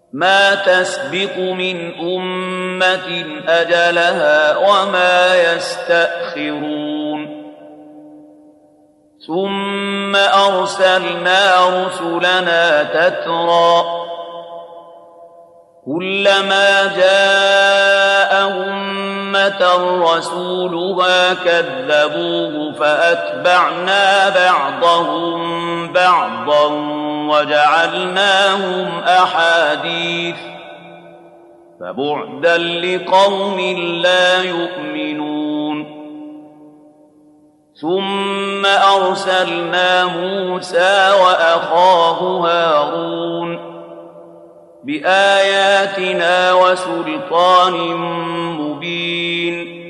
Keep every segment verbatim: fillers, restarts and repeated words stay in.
ما تسبق من أمة أجلها وما يستأخرون ثم أرسلنا رسلنا تترى كلما جاء أمة رسولها كذبوه فأتبعنا بعضهم بعضا وجعلناهم أحاديث فبعدا لقوم لا يؤمنون ثم أرسلنا موسى وأخاه هارون بآياتنا وسلطان مبين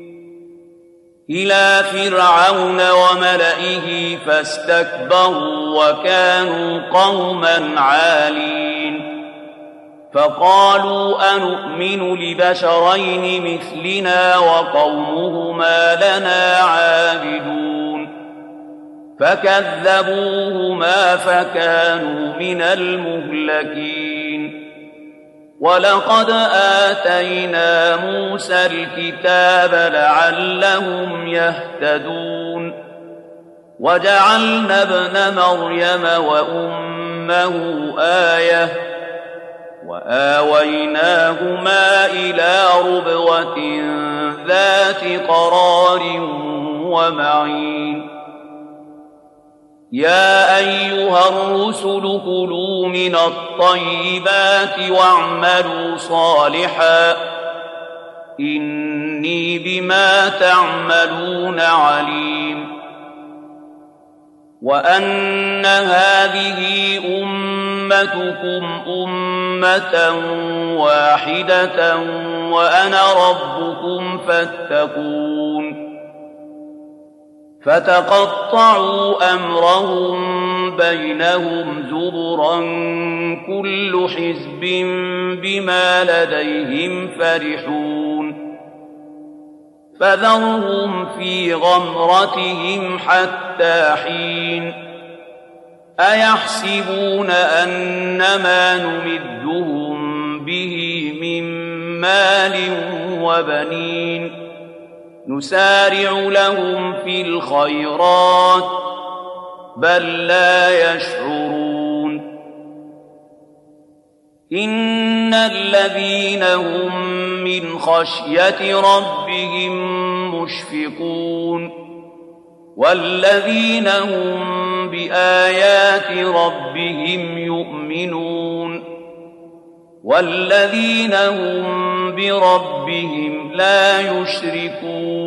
إلى فرعون وملئه فاستكبروا وكانوا قوما عالين فقالوا أنؤمن لبشرين مثلنا وقومهما لنا عابدون فكذبوهما فكانوا من المهلكين ولقد آتينا موسى الكتاب لعلهم يهتدون وجعلنا ابن مريم وأمه آية وآويناهما إلى ربوة ذات قرار ومعين يا أيها الرسل كلوا من الطيبات واعملوا صالحا إني بما تعملون عليم وأن هذه أمتكم أمة واحدة وأنا ربكم فاتقون فتقطعوا أمرهم بينهم زبرا كل حزب بما لديهم فرحون فذرهم في غمرتهم حتى حين أيحسبون أنما نمدهم به من مال وبنين نسارع لهم في الخيرات بل لا يشعرون إن الذين هم من خشية ربهم مشفقون والذين هم بآيات ربهم يؤمنون والذين هم بربهم لا يشركون